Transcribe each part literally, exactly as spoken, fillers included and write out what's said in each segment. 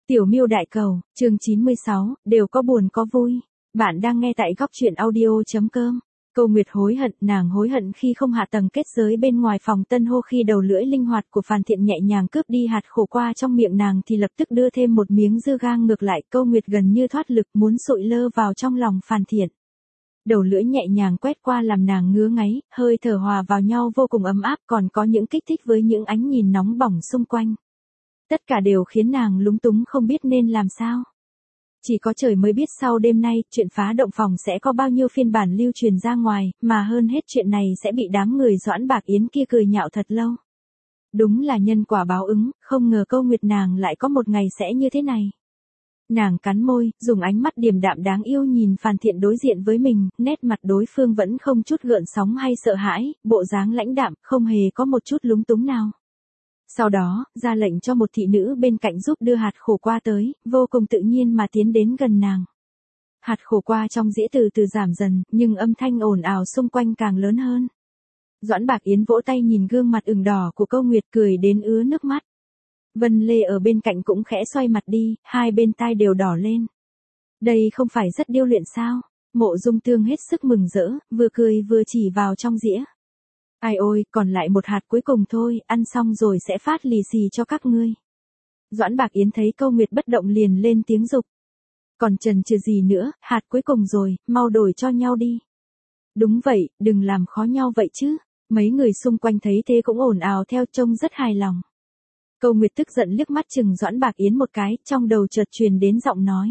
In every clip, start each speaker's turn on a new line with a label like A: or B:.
A: Tiểu Miêu Đại Cầu, chương chín mươi sáu, đều có buồn có vui. Bạn đang nghe tại góc truyện audio.com. Câu Nguyệt hối hận, nàng hối hận khi không hạ tầng kết giới bên ngoài phòng tân hô, khi đầu lưỡi linh hoạt của Phàn Thiện nhẹ nhàng cướp đi hạt khổ qua trong miệng nàng thì lập tức đưa thêm một miếng dưa gang ngược lại. Câu Nguyệt gần như thoát lực muốn sụi lơ vào trong lòng Phàn Thiện. Đầu lưỡi nhẹ nhàng quét qua làm nàng ngứa ngáy, hơi thở hòa vào nhau vô cùng ấm áp, còn có những kích thích với những ánh nhìn nóng bỏng xung quanh. Tất cả đều khiến nàng lúng túng không biết nên làm sao. Chỉ có trời mới biết sau đêm nay, chuyện phá động phòng sẽ có bao nhiêu phiên bản lưu truyền ra ngoài, mà hơn hết chuyện này sẽ bị đám người Doãn Bạc Yến kia cười nhạo thật lâu. Đúng là nhân quả báo ứng, không ngờ Câu Nguyệt nàng lại có một ngày sẽ như thế này. Nàng cắn môi, dùng ánh mắt điềm đạm đáng yêu nhìn Phàn Thiện đối diện với mình, nét mặt đối phương vẫn không chút gợn sóng hay sợ hãi, bộ dáng lãnh đạm, không hề có một chút lúng túng nào. Sau đó, ra lệnh cho một thị nữ bên cạnh giúp đưa hạt khổ qua tới, vô cùng tự nhiên mà tiến đến gần nàng. Hạt khổ qua trong dĩa từ từ giảm dần, nhưng âm thanh ồn ào xung quanh càng lớn hơn. Doãn Bạc Yến vỗ tay nhìn gương mặt ửng đỏ của Câu Nguyệt cười đến ứa nước mắt. Vân Lê ở bên cạnh cũng khẽ xoay mặt đi, hai bên tai đều đỏ lên. Đây không phải rất điêu luyện sao? Mộ Dung Tương hết sức mừng rỡ, vừa cười vừa chỉ vào trong dĩa. Ai ôi, còn lại một hạt cuối cùng thôi, ăn xong rồi sẽ phát lì xì cho các ngươi. Doãn Bạc Yến thấy Câu Nguyệt bất động liền lên tiếng giục. Còn chần chừ gì nữa, hạt cuối cùng rồi, mau đổi cho nhau đi. Đúng vậy, đừng làm khó nhau vậy chứ. Mấy người xung quanh thấy thế cũng ồn ào theo, trông rất hài lòng. Câu Nguyệt tức giận liếc mắt chừng Doãn Bạc Yến một cái, trong đầu chợt truyền đến giọng nói.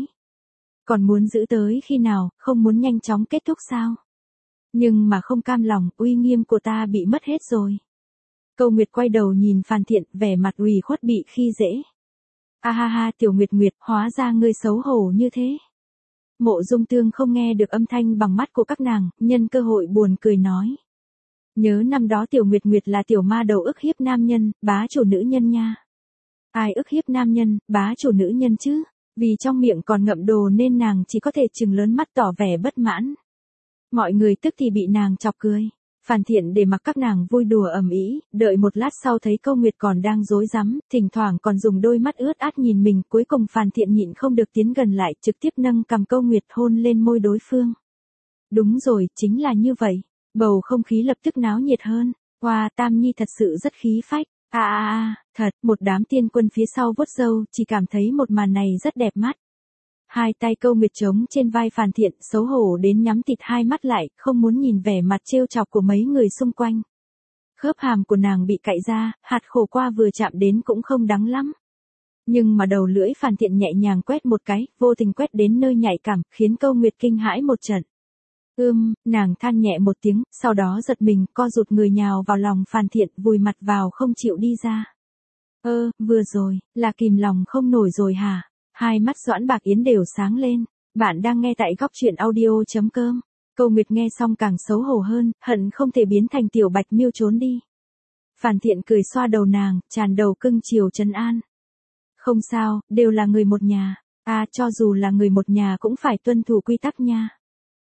A: Còn muốn giữ tới khi nào, không muốn nhanh chóng kết thúc sao? Nhưng mà không cam lòng, uy nghiêm của ta bị mất hết rồi. Câu Nguyệt quay đầu nhìn Phàn Thiện, vẻ mặt ủy khuất bị khi dễ. A ha ha, Tiểu Nguyệt Nguyệt, hóa ra ngươi xấu hổ như thế. Mộ Dung Tương không nghe được âm thanh bằng mắt của các nàng, nhân cơ hội buồn cười nói. Nhớ năm đó Tiểu Nguyệt Nguyệt là tiểu ma đầu ức hiếp nam nhân, bá chủ nữ nhân nha. Ai ức hiếp nam nhân, bá chủ nữ nhân chứ? Vì trong miệng còn ngậm đồ nên nàng chỉ có thể trừng lớn mắt tỏ vẻ bất mãn. Mọi người tức thì bị nàng chọc cười. Phàn Thiện để mặc các nàng vui đùa ầm ĩ, đợi một lát sau thấy Câu Nguyệt còn đang rối rắm, thỉnh thoảng còn dùng đôi mắt ướt át nhìn mình, cuối cùng Phàn Thiện nhịn không được tiến gần lại, trực tiếp nâng cằm Câu Nguyệt hôn lên môi đối phương. Đúng rồi, chính là như vậy. Bầu không khí lập tức náo nhiệt hơn. Wow, Tam Nhi thật sự rất khí phách. À à à, thật, một đám tiên quân phía sau vuốt râu, chỉ cảm thấy một màn này rất đẹp mắt. Hai tay Câu Nguyệt trống trên vai Phàn Thiện, xấu hổ đến nhắm tịt hai mắt lại, không muốn nhìn vẻ mặt trêu chọc của mấy người xung quanh. Khớp hàm của nàng bị cạy ra, hạt khổ qua vừa chạm đến cũng không đắng lắm. Nhưng mà đầu lưỡi Phàn Thiện nhẹ nhàng quét một cái, vô tình quét đến nơi nhạy cảm, khiến Câu Nguyệt kinh hãi một trận. Ưm, nàng than nhẹ một tiếng, sau đó giật mình, co rụt người nhào vào lòng Phàn Thiện, vùi mặt vào không chịu đi ra. Ơ, vừa rồi, là kìm lòng không nổi rồi hả? Hai mắt Doãn Bạc Yến đều sáng lên. Bạn đang nghe tại góc truyện audio.com. Câu Nguyệt nghe xong càng xấu hổ hơn, hận không thể biến thành tiểu Bạch Miêu trốn đi. Phàn Thiện cười xoa đầu nàng, tràn đầu cưng chiều trấn an. Không sao, đều là người một nhà. À, cho dù là người một nhà cũng phải tuân thủ quy tắc nha.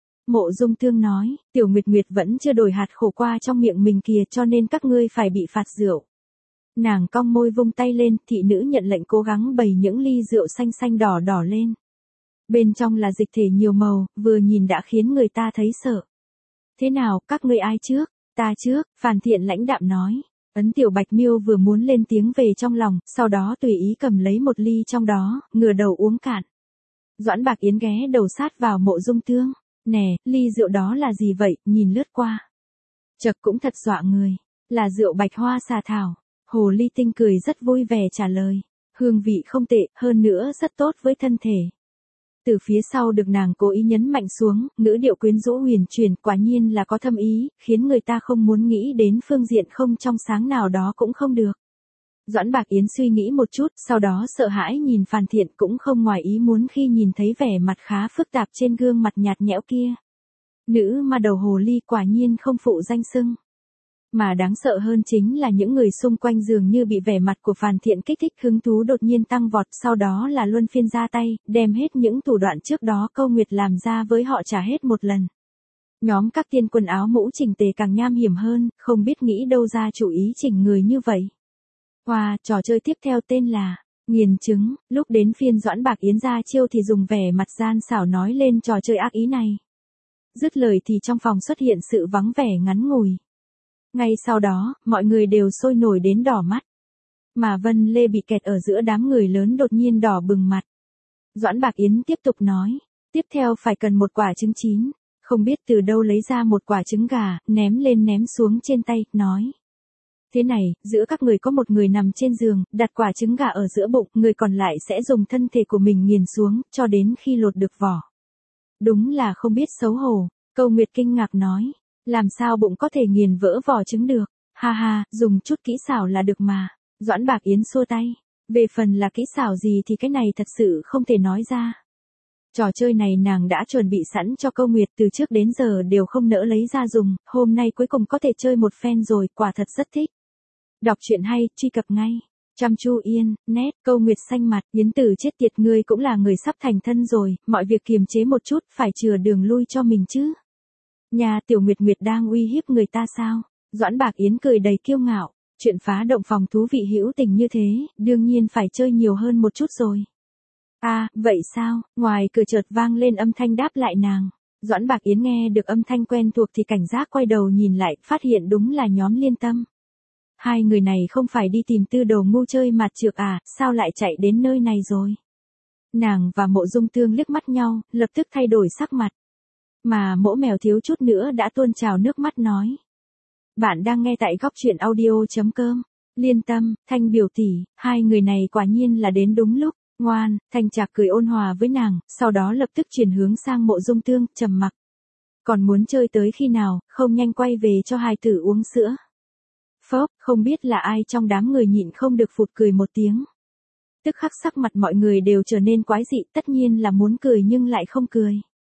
A: Mộ Dung Tương nói, Tiểu Nguyệt Nguyệt vẫn chưa đổi hạt khổ qua trong miệng mình kìa, cho nên các ngươi phải bị phạt rượu. Nàng cong môi vung tay lên, thị nữ nhận lệnh cố gắng bày những ly rượu xanh xanh đỏ đỏ lên. Bên trong là dịch thể nhiều màu, vừa nhìn đã khiến người ta thấy sợ. Thế nào, các ngươi ai trước? Ta trước, Phàn Thiện lãnh đạm nói. Ấn Tiểu Bạch Miêu vừa muốn lên tiếng về trong lòng, sau đó tùy ý cầm lấy một ly trong đó, ngửa đầu uống cạn. Doãn Bạc Yến ghé đầu sát vào Mộ Dung Tương. Nè, ly rượu đó là gì vậy, nhìn lướt qua. Chật cũng thật dọa người. Là rượu bạch hoa xà thảo. Hồ Ly Tinh cười rất vui vẻ trả lời. Hương vị không tệ, hơn nữa rất tốt với thân thể. Từ phía sau được nàng cố ý nhấn mạnh xuống, ngữ điệu quyến rũ huyền chuyển, quả nhiên là có thâm ý, khiến người ta không muốn nghĩ đến phương diện không trong sáng nào đó cũng không được. Doãn Bạc Yến suy nghĩ một chút, sau đó sợ hãi nhìn Phàn Thiện, cũng không ngoài ý muốn khi nhìn thấy vẻ mặt khá phức tạp trên gương mặt nhạt nhẽo kia. Nữ ma đầu hồ ly quả nhiên không phụ danh xưng. Mà đáng sợ hơn chính là những người xung quanh dường như bị vẻ mặt của Phàn Thiện kích thích, hứng thú đột nhiên tăng vọt, sau đó là luân phiên ra tay, đem hết những thủ đoạn trước đó Câu Nguyệt làm ra với họ trả hết một lần. Nhóm các tiên quân áo mũ chỉnh tề càng nham hiểm hơn, không biết nghĩ đâu ra chủ ý chỉnh người như vậy. Wow, trò chơi tiếp theo tên là Nghiền trứng, lúc đến phiên Doãn Bạc Yến ra chiêu thì dùng vẻ mặt gian xảo nói lên trò chơi ác ý này. Dứt lời thì trong phòng xuất hiện sự vắng vẻ ngắn ngủi. Ngay sau đó, mọi người đều sôi nổi đến đỏ mắt. Mà Vân Lê bị kẹt ở giữa đám người lớn đột nhiên đỏ bừng mặt. Doãn Bạc Yến tiếp tục nói, tiếp theo phải cần một quả trứng chín, không biết từ đâu lấy ra một quả trứng gà, ném lên ném xuống trên tay, nói. Thế này, giữa các người có một người nằm trên giường, đặt quả trứng gà ở giữa bụng, người còn lại sẽ dùng thân thể của mình nghiền xuống, cho đến khi lột được vỏ. Đúng là không biết xấu hổ, Câu Nguyệt kinh ngạc nói, làm sao bụng có thể nghiền vỡ vỏ trứng được, ha ha, dùng chút kỹ xảo là được mà. Doãn Bạc Yến xua tay, về phần là kỹ xảo gì thì cái này thật sự không thể nói ra. Trò chơi này nàng đã chuẩn bị sẵn cho Câu Nguyệt từ trước đến giờ đều không nỡ lấy ra dùng, hôm nay cuối cùng có thể chơi một phen rồi, quả thật rất thích. Đọc truyện hay, truy cập ngay. Chăm Chu Yên, nét, Câu Nguyệt xanh mặt, Yến Tử chết tiệt, ngươi cũng là người sắp thành thân rồi, mọi việc kiềm chế một chút, phải chừa đường lui cho mình chứ. Nhà Tiểu Nguyệt Nguyệt đang uy hiếp người ta sao? Doãn Bạc Yến cười đầy kiêu ngạo, chuyện phá động phòng thú vị hữu tình như thế, đương nhiên phải chơi nhiều hơn một chút rồi. À, vậy sao? Ngoài cửa chợt vang lên âm thanh đáp lại nàng. Doãn Bạc Yến nghe được âm thanh quen thuộc thì cảnh giác quay đầu nhìn lại, phát hiện đúng là nhóm Liên Tâm. Hai người này không phải đi tìm Tư Đồ ngu chơi mặt trược à, sao lại chạy đến nơi này rồi? Nàng và Mộ Dung Tương liếc mắt nhau, lập tức thay đổi sắc mặt. Mà Mỗ Mèo thiếu chút nữa đã tuôn trào nước mắt nói. Bạn đang nghe tại góc truyện audio chấm com. Liên Tâm, Thanh biểu tỷ, hai người này quả nhiên là đến đúng lúc. Ngoan, Thanh Trạc cười ôn hòa với nàng, sau đó lập tức chuyển hướng sang Mộ Dung Tương, trầm mặc. Còn muốn chơi tới khi nào, không nhanh quay về cho hài tử uống sữa. Phớp, không biết là ai trong đám người nhịn không được phụt cười một tiếng. Tức khắc sắc mặt mọi người đều trở nên quái dị, tất nhiên là muốn cười nhưng lại không cười.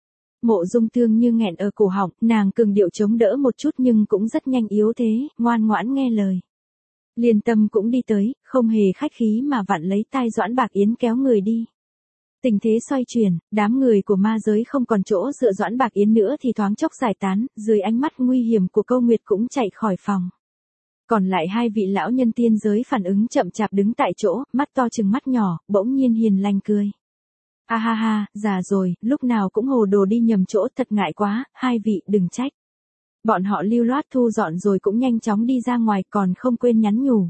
A: Mộ Dung Tương như nghẹn ở cổ họng, nàng cường điệu chống đỡ một chút nhưng cũng rất nhanh yếu thế, ngoan ngoãn nghe lời. Liên Tâm cũng đi tới, không hề khách khí mà vặn lấy tai Doãn Bạc Yến kéo người đi. Tình thế xoay chuyển, đám người của ma giới không còn chỗ dựa Doãn Bạc Yến nữa thì thoáng chốc giải tán, dưới ánh mắt nguy hiểm của Câu Nguyệt cũng chạy khỏi phòng. Còn lại hai vị lão nhân tiên giới phản ứng chậm chạp đứng tại chỗ, mắt to chừng mắt nhỏ, bỗng nhiên hiền lành cười. A ha ha, già rồi, lúc nào cũng hồ đồ đi nhầm chỗ, thật ngại quá, hai vị đừng trách. Bọn họ lưu loát thu dọn rồi cũng nhanh chóng đi ra ngoài, còn không quên nhắn nhủ.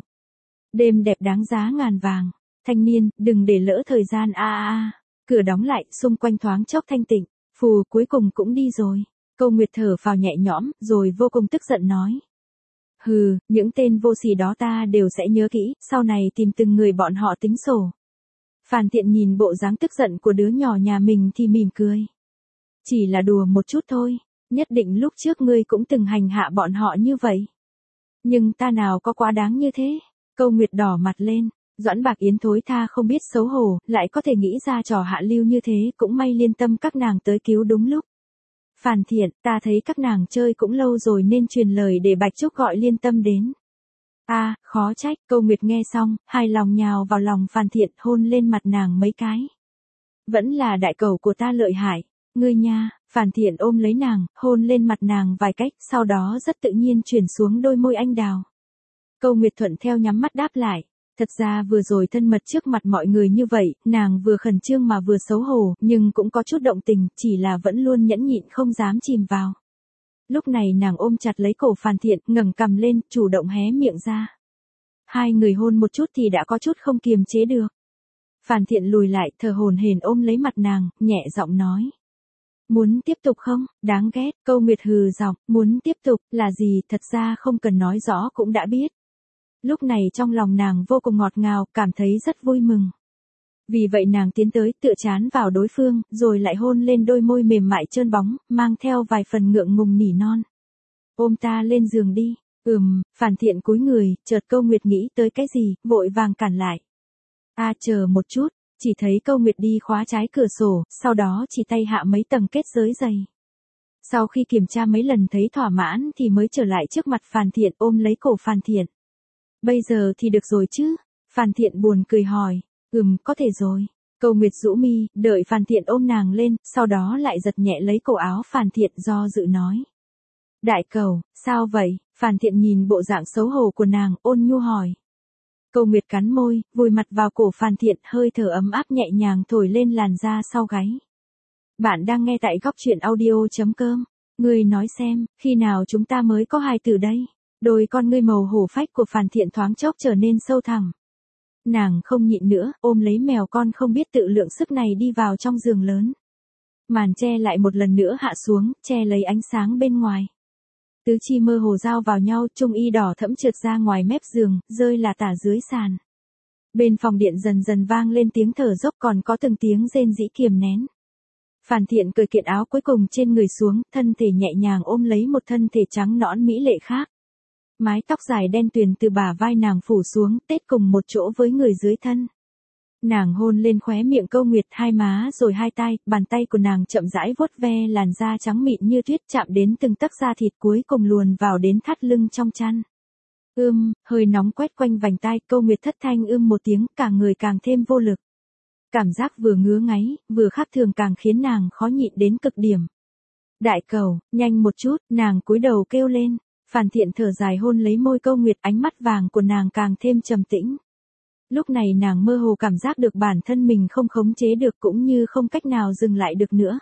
A: Đêm đẹp đáng giá ngàn vàng, thanh niên, đừng để lỡ thời gian a a a. Cửa đóng lại, xung quanh thoáng chốc thanh tịnh, phù cuối cùng cũng đi rồi. Câu Nguyệt thở phào nhẹ nhõm, rồi vô cùng tức giận nói. Hừ, những tên vô sỉ đó ta đều sẽ nhớ kỹ, sau này tìm từng người bọn họ tính sổ. Phàn Thiện nhìn bộ dáng tức giận của đứa nhỏ nhà mình thì mỉm cười. Chỉ là đùa một chút thôi, nhất định lúc trước ngươi cũng từng hành hạ bọn họ như vậy. Nhưng ta nào có quá đáng như thế. Câu Nguyệt đỏ mặt lên, Doãn Bạc Yến thối tha không biết xấu hổ, lại có thể nghĩ ra trò hạ lưu như thế, cũng may Liên Tâm các nàng tới cứu đúng lúc. Phàn Thiện, ta thấy các nàng chơi cũng lâu rồi nên truyền lời để Bạch Trúc gọi Liên Tâm đến. A, à, khó trách. Câu Nguyệt nghe xong, hài lòng nhào vào lòng Phàn Thiện, hôn lên mặt nàng mấy cái. Vẫn là đại cẩu của ta lợi hại, ngươi nha. Phàn Thiện ôm lấy nàng, hôn lên mặt nàng vài cách, sau đó rất tự nhiên chuyển xuống đôi môi anh đào. Câu Nguyệt thuận theo nhắm mắt đáp lại. Thật ra vừa rồi thân mật trước mặt mọi người như vậy, nàng vừa khẩn trương mà vừa xấu hổ, nhưng cũng có chút động tình, chỉ là vẫn luôn nhẫn nhịn không dám chìm vào. Lúc này nàng ôm chặt lấy cổ Phàn Thiện, ngẩng cằm lên, chủ động hé miệng ra. Hai người hôn một chút thì đã có chút không kiềm chế được. Phàn Thiện lùi lại, thở hổn hển ôm lấy mặt nàng, nhẹ giọng nói. Muốn tiếp tục không? Đáng ghét. Câu Nguyệt hừ giọng, muốn tiếp tục, là gì, thật ra không cần nói rõ cũng đã biết. Lúc này trong lòng nàng vô cùng ngọt ngào, cảm thấy rất vui mừng. Vì vậy nàng tiến tới, tựa chán vào đối phương, rồi lại hôn lên đôi môi mềm mại trơn bóng, mang theo vài phần ngượng ngùng nỉ non. Ôm ta lên giường đi. Ừm, Phàn Thiện cúi người, chợt Câu Nguyệt nghĩ tới cái gì, vội vàng cản lại. A à, chờ một chút, chỉ thấy Câu Nguyệt đi khóa trái cửa sổ, sau đó chỉ tay hạ mấy tầng kết giới dày. Sau khi kiểm tra mấy lần thấy thỏa mãn thì mới trở lại trước mặt Phàn Thiện, ôm lấy cổ Phàn Thiện. Bây giờ thì được rồi chứ? Phàn Thiện buồn cười hỏi. Ừm, có thể rồi. Câu Nguyệt rũ mi, đợi Phàn Thiện ôm nàng lên, sau đó lại giật nhẹ lấy cổ áo Phàn Thiện do dự nói. Đại cẩu, sao vậy? Phàn Thiện nhìn bộ dạng xấu hổ của nàng, ôn nhu hỏi. Câu Nguyệt cắn môi, vùi mặt vào cổ Phan Thiện, hơi thở ấm áp nhẹ nhàng thổi lên làn da sau gáy. Bạn đang nghe tại góc truyện audio.com. Ngươi nói xem, khi nào chúng ta mới có hài tử đây? Đôi con ngươi màu hổ phách của Phan Thiện thoáng chốc trở nên sâu thẳm. Nàng không nhịn nữa, ôm lấy mèo con không biết tự lượng sức này đi vào trong giường lớn. Màn che lại một lần nữa hạ xuống, che lấy ánh sáng bên ngoài. Tứ chi mơ hồ giao vào nhau, trung y đỏ thẫm trượt ra ngoài mép giường, rơi là tả dưới sàn. Bên phòng điện dần dần vang lên tiếng thở dốc, còn có từng tiếng rên rỉ kiềm nén. Phan Thiện cởi kiện áo cuối cùng trên người xuống, thân thể nhẹ nhàng ôm lấy một thân thể trắng nõn mỹ lệ khác. Mái tóc dài đen tuyền từ bả vai nàng phủ xuống, tết cùng một chỗ với người dưới thân. Nàng hôn lên khóe miệng Câu Nguyệt, hai má rồi hai tai, bàn tay của nàng chậm rãi vuốt ve làn da trắng mịn như tuyết, chạm đến từng tấc da thịt, cuối cùng luồn vào đến thắt lưng trong chăn. Ưm, hơi nóng quét quanh vành tai, Câu Nguyệt thất thanh ưm một tiếng, cả người càng thêm vô lực. Cảm giác vừa ngứa ngáy, vừa khác thường càng khiến nàng khó nhịn đến cực điểm. Đại cầu, nhanh một chút, nàng cúi đầu kêu lên. Phan Thiện thở dài hôn lấy môi Câu Nguyệt, ánh mắt vàng của nàng càng thêm trầm tĩnh. Lúc này nàng mơ hồ cảm giác được bản thân mình không khống chế được, cũng như không cách nào dừng lại được nữa.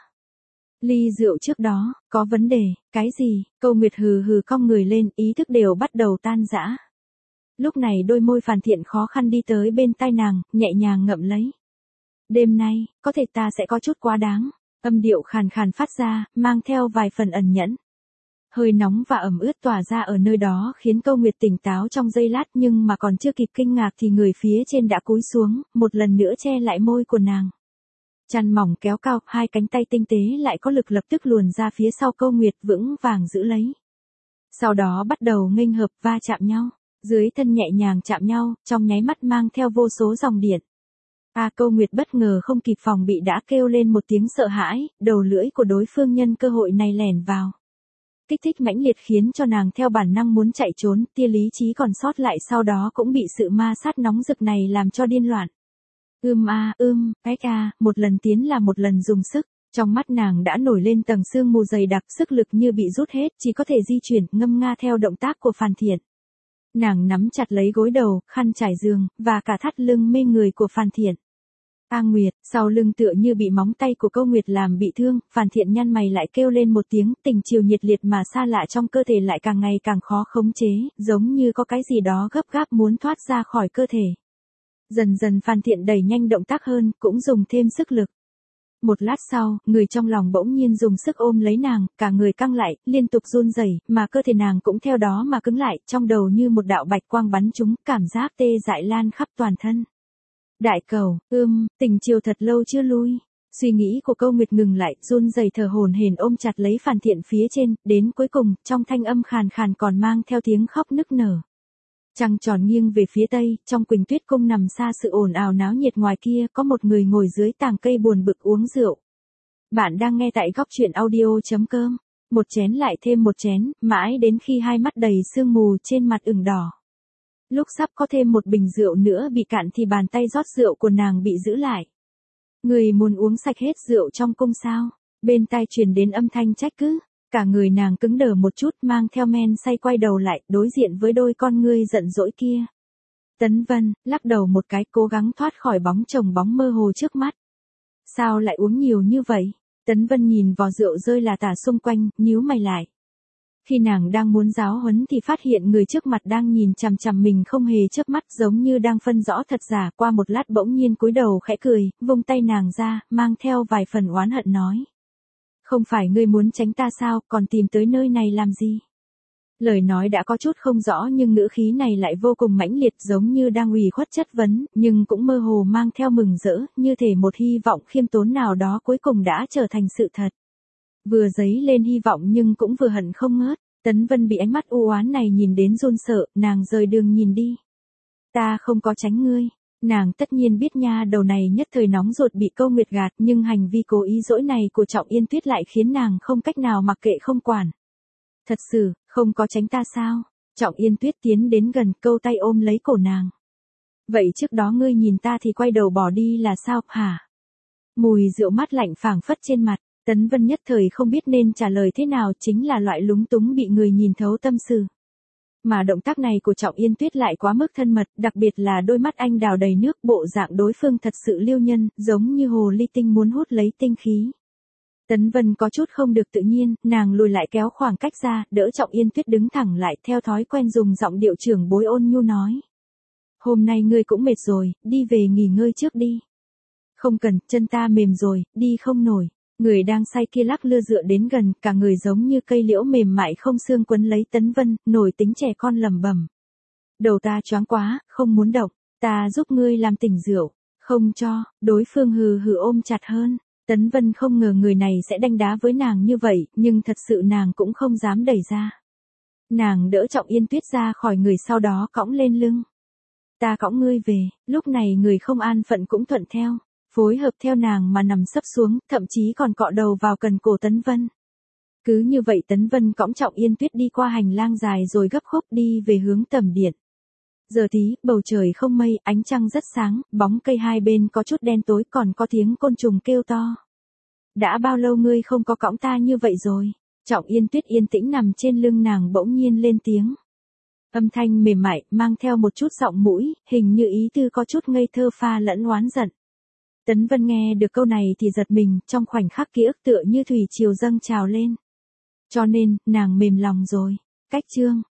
A: Ly rượu trước đó, có vấn đề, cái gì? Câu Nguyệt hừ hừ cong người lên, ý thức đều bắt đầu tan rã. Lúc này đôi môi Phan Thiện khó khăn đi tới bên tai nàng, nhẹ nhàng ngậm lấy. Đêm nay, có thể ta sẽ có chút quá đáng. Âm điệu khàn khàn phát ra, mang theo vài phần ẩn nhẫn. Hơi nóng và ẩm ướt tỏa ra ở nơi đó khiến Câu Nguyệt tỉnh táo trong giây lát, nhưng mà còn chưa kịp kinh ngạc thì người phía trên đã cúi xuống, một lần nữa che lại môi của nàng. Chăn mỏng kéo cao, hai cánh tay tinh tế lại có lực lập tức luồn ra phía sau Câu Nguyệt, vững vàng giữ lấy. Sau đó bắt đầu nghênh hợp va chạm nhau, dưới thân nhẹ nhàng chạm nhau, trong nháy mắt mang theo vô số dòng điện. A à, Câu Nguyệt bất ngờ không kịp phòng bị đã kêu lên một tiếng sợ hãi, đầu lưỡi của đối phương nhân cơ hội này lẻn vào. Kích thích mãnh liệt khiến cho nàng theo bản năng muốn chạy trốn, tia lý trí còn sót lại sau đó cũng bị sự ma sát nóng rực này làm cho điên loạn. Ưm a, ưm, cách a, một lần tiến là một lần dùng sức, trong mắt nàng đã nổi lên tầng sương mù dày đặc, sức lực như bị rút hết, chỉ có thể di chuyển, ngâm nga theo động tác của Phan Thiện. Nàng nắm chặt lấy gối đầu, khăn trải giường, và cả thắt lưng mê người của Phan Thiện. A Nguyệt, sau lưng tựa như bị móng tay của Câu Nguyệt làm bị thương, Phan Thiện nhăn mày lại kêu lên một tiếng, tình chiều nhiệt liệt mà xa lạ trong cơ thể lại càng ngày càng khó khống chế, giống như có cái gì đó gấp gáp muốn thoát ra khỏi cơ thể. Dần dần Phan Thiện đẩy nhanh động tác hơn, cũng dùng thêm sức lực. Một lát sau, người trong lòng bỗng nhiên dùng sức ôm lấy nàng, cả người căng lại, liên tục run rẩy, mà cơ thể nàng cũng theo đó mà cứng lại, trong đầu như một đạo bạch quang bắn trúng, cảm giác tê dại lan khắp toàn thân. Đại cầu, ưm, tình chiều thật lâu chưa lui. Suy nghĩ của Câu Nguyệt ngừng lại, run rẩy thở hổn hển ôm chặt lấy Phan Thiện phía trên, đến cuối cùng, trong thanh âm khàn khàn còn mang theo tiếng khóc nức nở. Trăng tròn nghiêng về phía tây, trong Quỳnh Tuyết cung nằm xa sự ồn ào náo nhiệt ngoài kia, có một người ngồi dưới tàng cây buồn bực uống rượu. Bạn đang nghe tại góc truyện audio.com. Một chén lại thêm một chén, mãi đến khi hai mắt đầy sương mù trên mặt ửng đỏ. Lúc sắp có thêm một bình rượu nữa bị cạn thì bàn tay rót rượu của nàng bị giữ lại. Người muốn uống sạch hết rượu trong cung sao? Bên tai truyền đến âm thanh trách cứ. Cả người nàng cứng đờ một chút, mang theo men say quay đầu lại, đối diện với đôi con ngươi giận dỗi kia. Tấn Vân, lắc đầu một cái, cố gắng thoát khỏi bóng chồng bóng mơ hồ trước mắt. Sao lại uống nhiều như vậy? Tấn Vân nhìn vò rượu rơi là tả xung quanh, nhíu mày lại. Khi nàng đang muốn giáo huấn thì phát hiện người trước mặt đang nhìn chằm chằm mình không hề chớp mắt, giống như đang phân rõ thật giả, qua một lát bỗng nhiên cúi đầu khẽ cười, vung tay nàng ra, mang theo vài phần oán hận nói. Không phải ngươi muốn tránh ta sao, còn tìm tới nơi này làm gì? Lời nói đã có chút không rõ nhưng ngữ khí này lại vô cùng mãnh liệt, giống như đang ủy khuất chất vấn, nhưng cũng mơ hồ mang theo mừng rỡ, như thể một hy vọng khiêm tốn nào đó cuối cùng đã trở thành sự thật. Vừa dấy lên hy vọng nhưng cũng vừa hận không ngớt. Tấn Vân bị ánh mắt u oán này nhìn đến run sợ, nàng rời đường nhìn đi. Ta không có tránh ngươi. Nàng tất nhiên biết nha đầu này nhất thời nóng ruột bị Câu Nguyệt gạt, nhưng hành vi cố ý dỗi này của Trọng Yên Tuyết lại khiến nàng không cách nào mặc kệ không quản. Thật sự, không có tránh ta sao? Trọng Yên Tuyết tiến đến gần, câu tay ôm lấy cổ nàng. Vậy trước đó ngươi nhìn ta thì quay đầu bỏ đi là sao, hả? Mùi rượu mát lạnh phảng phất trên mặt, Tấn Vân nhất thời không biết nên trả lời thế nào, chính là loại lúng túng bị người nhìn thấu tâm sự. Mà động tác này của Trọng Yên Tuyết lại quá mức thân mật, đặc biệt là đôi mắt anh đào đầy nước, bộ dạng đối phương thật sự liêu nhân, giống như hồ ly tinh muốn hút lấy tinh khí. Tấn Vân có chút không được tự nhiên, nàng lùi lại kéo khoảng cách ra, đỡ Trọng Yên Tuyết đứng thẳng lại, theo thói quen dùng giọng điệu trưởng bối ôn nhu nói. Hôm nay ngươi cũng mệt rồi, đi về nghỉ ngơi trước đi. Không cần, chân ta mềm rồi, đi không nổi. Người đang say kia lắc lư dựa đến gần, cả người giống như cây liễu mềm mại không xương quấn lấy Tấn Vân, nổi tính trẻ con lẩm bẩm. Đầu ta choáng quá, không muốn động, ta giúp ngươi làm tỉnh rượu, không cho, đối phương hừ hừ ôm chặt hơn. Tấn Vân không ngờ người này sẽ đanh đá với nàng như vậy, nhưng thật sự nàng cũng không dám đẩy ra. Nàng đỡ Trọng Yên Tuyết ra khỏi người, sau đó cõng lên lưng. Ta cõng ngươi về, lúc này người không an phận cũng thuận theo, phối hợp theo nàng mà nằm sấp xuống, thậm chí còn cọ đầu vào cần cổ Tấn Vân. Cứ như vậy Tấn Vân cõng Trọng Yên Tuyết đi qua hành lang dài rồi gấp khúc đi về hướng tầm điện. Giờ tí, bầu trời không mây, ánh trăng rất sáng, bóng cây hai bên có chút đen tối, còn có tiếng côn trùng kêu to. Đã bao lâu ngươi không có cõng ta như vậy rồi? Trọng Yên Tuyết yên tĩnh nằm trên lưng nàng bỗng nhiên lên tiếng. Âm thanh mềm mại, mang theo một chút giọng mũi, hình như ý tư có chút ngây thơ pha lẫn oán giận. Tấn Vân nghe được câu này thì giật mình, trong khoảnh khắc ký ức tựa như thủy triều dâng trào lên. Cho nên, nàng mềm lòng rồi. Cách chương